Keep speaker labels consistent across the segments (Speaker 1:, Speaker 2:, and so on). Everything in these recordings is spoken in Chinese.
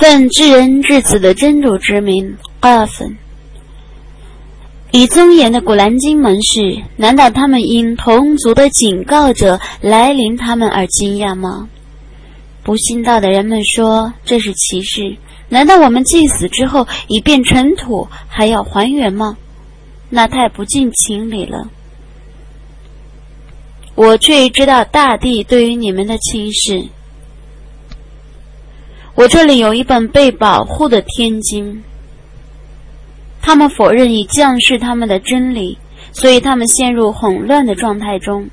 Speaker 1: 奉至人至此的真主之名，阿芬。以宗严的古兰经盟誓，难道他们因同族的警告者来临他们而惊讶吗？不信道的人们说这是歧视，难道我们祭死之后已变尘土还要还原吗？那太不近情理了。我却知道大地对于你们的轻视。我这里有一本被保护的天经，他们否认已降示他们的真理，所以他们陷入混乱的状态中。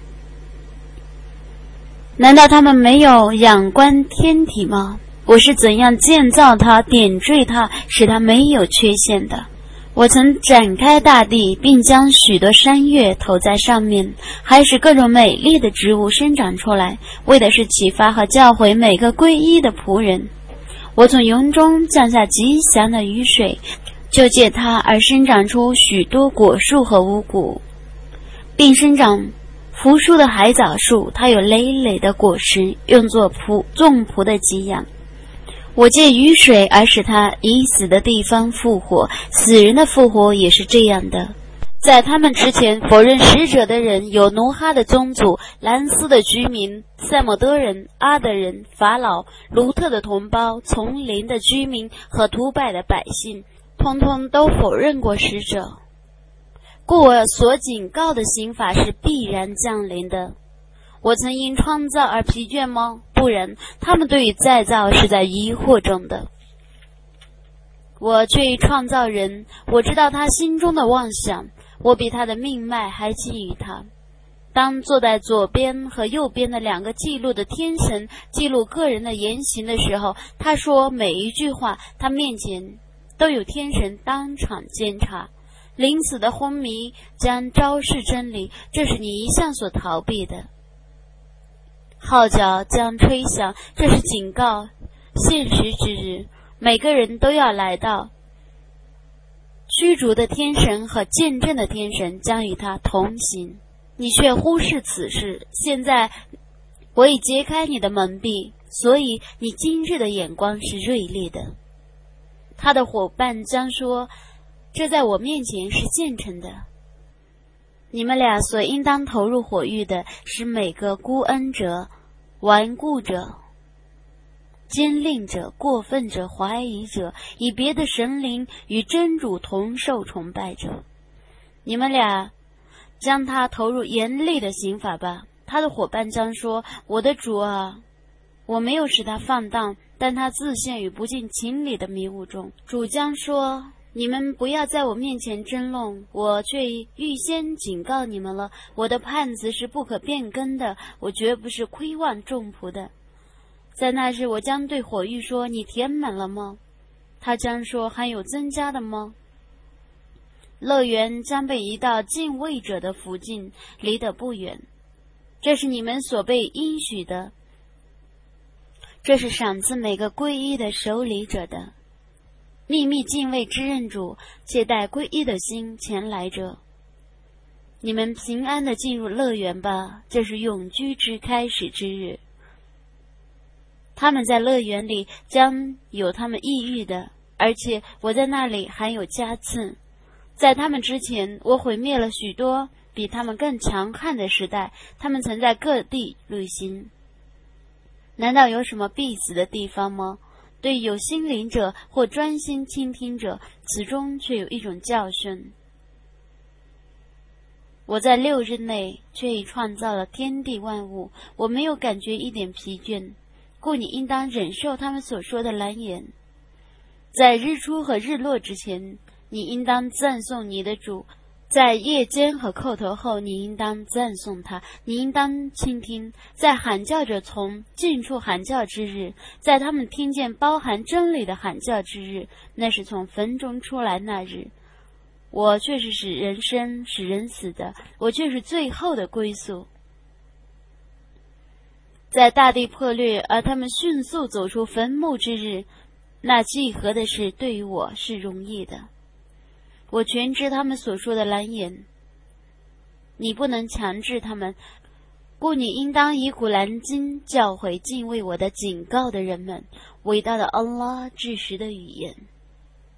Speaker 1: 难道他们没有仰观天体吗？我是怎样建造它、点缀它，使它没有缺陷的。我曾展开大地，并将许多山岳投在上面，还使各种美丽的植物生长出来，为的是启发和教诲每个皈依的仆人。我从云中降下吉祥的雨水，就借它而生长出许多果树和五谷，并生长扶疏的海藻树，它有累累的果实，用作众仆的给养。我借雨水而使它已死的地方复活，死人的复活也是这样的。在他们之前否认使者的人有努哈的宗族、兰斯的居民、塞姆德人、阿德人、法老、卢特的同胞、丛林的居民和图拜的百姓，通通都否认过使者。故我所警告的刑罚是必然降临的。我曾因创造而疲倦吗？不然，他们对于再造是在疑惑中的。我却已创造人，我知道他心中的妄想，我比他的命脉还基于他。当坐在左边和右边的两个记录的天神记录个人的言行的时候，他说每一句话，他面前都有天神当场监察。临死的昏迷将昭示真理，这是你一向所逃避的。号角将吹响，这是警告现实之日，每个人都要来到。驱逐的天神和见证的天神将与他同行，你却忽视此事。现在我已揭开你的蒙蔽，所以你今日的眼光是锐利的。他的伙伴将说，这在我面前是现成的。你们俩所应当投入火狱的是每个孤恩者、顽固者、奸佞者、过分者、怀疑者，以别的神灵与真主同受崇拜者。你们俩将他投入严厉的刑罚吧。他的伙伴将说，我的主啊，我没有使他放荡，但他自陷于不近情理的迷雾中。主将说，你们不要在我面前争论，我却预先警告你们了。我的判词是不可变更的，我绝不是亏望众仆的。在那日，我将对火狱说，你填满了吗？他将说，还有增加的吗？乐园将被移到敬畏者的附近，离得不远。这是你们所被应许的，这是赏赐每个皈依的守礼者的。秘密敬畏之任主，且带皈依的心前来者。你们平安地进入乐园吧，这是永居之开始之日。他们在乐园里将有他们抑郁的，而且我在那里还有加赐。在他们之前，我毁灭了许多比他们更强悍的时代，他们曾在各地旅行。难道有什么必死的地方吗？对有心灵者或专心倾听者，此中却有一种教训。我在6日内却已创造了天地万物，我没有感觉一点疲倦，故你应当忍受他们所说的蓝言。在日出和日落之前，你应当赞颂你的主；在夜间和叩头后，你应当赞颂他，你应当倾听。在喊叫者从近处喊叫之日，在他们听见包含真理的喊叫之日，那是从坟中出来那日。我却是使人生使人死的，我却是最后的归宿。在大地破裂而他们迅速走出坟墓之日，那契合的事对于我是容易的。我全知他们所说的蓝言，你不能强制他们， 故你应当以古兰经教诲敬畏我的警告的人们，伟大的安拉至实的语言。